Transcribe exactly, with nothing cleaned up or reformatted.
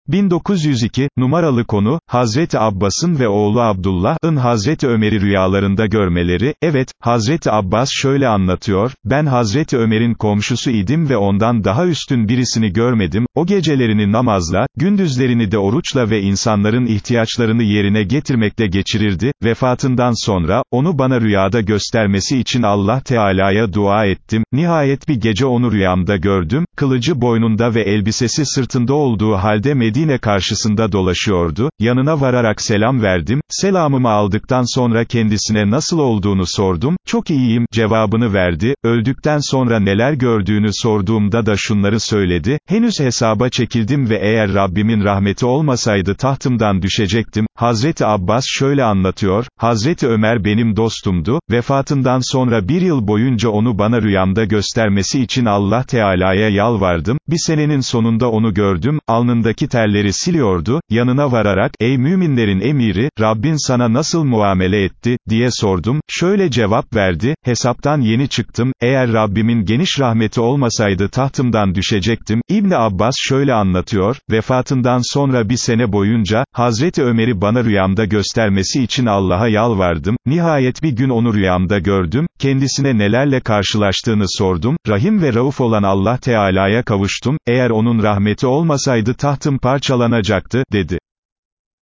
bin dokuz yüz iki, numaralı konu, Hazreti Abbas'ın ve oğlu Abdullah'ın Hazreti Ömer'i rüyalarında görmeleri. Evet, Hazreti Abbas şöyle anlatıyor: ben Hazreti Ömer'in komşusu idim ve ondan daha üstün birisini görmedim. O gecelerini namazla, gündüzlerini de oruçla ve insanların ihtiyaçlarını yerine getirmekle geçirirdi. Vefatından sonra, onu bana rüyada göstermesi için Allah Teala'ya dua ettim. Nihayet bir gece onu rüyamda gördüm. Kılıcı boynunda ve elbisesi sırtında olduğu halde Medine karşısında dolaşıyordu. Yanına vararak selam verdim. Selamımı aldıktan sonra kendisine nasıl olduğunu sordum. Çok iyiyim cevabını verdi. Öldükten sonra neler gördüğünü sorduğumda da şunları söyledi: henüz hesaba çekildim ve eğer Rabbimin rahmeti olmasaydı tahtımdan düşecektim. Hazreti Abbas şöyle anlatıyor: Hazreti Ömer benim dostumdu. Vefatından sonra bir yıl boyunca onu bana rüyamda göstermesi için Allah Teala'ya yalvardım. Bir senenin sonunda onu gördüm. Alnındaki terleri siliyordu. Yanına vararak, ey müminlerin emiri, Rabbin sana nasıl muamele etti, diye sordum. Şöyle cevap verdi: hesaptan yeni çıktım. Eğer Rabbimin geniş rahmeti olmasaydı tahtımdan düşecektim. İbni Abbas şöyle anlatıyor: vefatından sonra bir sene boyunca, Hazreti Ömer'i bana rüyamda göstermesi için Allah'a yalvardım. Nihayet bir gün onu rüyamda gördüm. Kendisine nelerle karşılaştığını sordum. Rahim ve Rauf olan Allah Teala'ya kavuştum. Eğer onun rahmeti olmasaydı tahtım parçalanacaktı, dedi.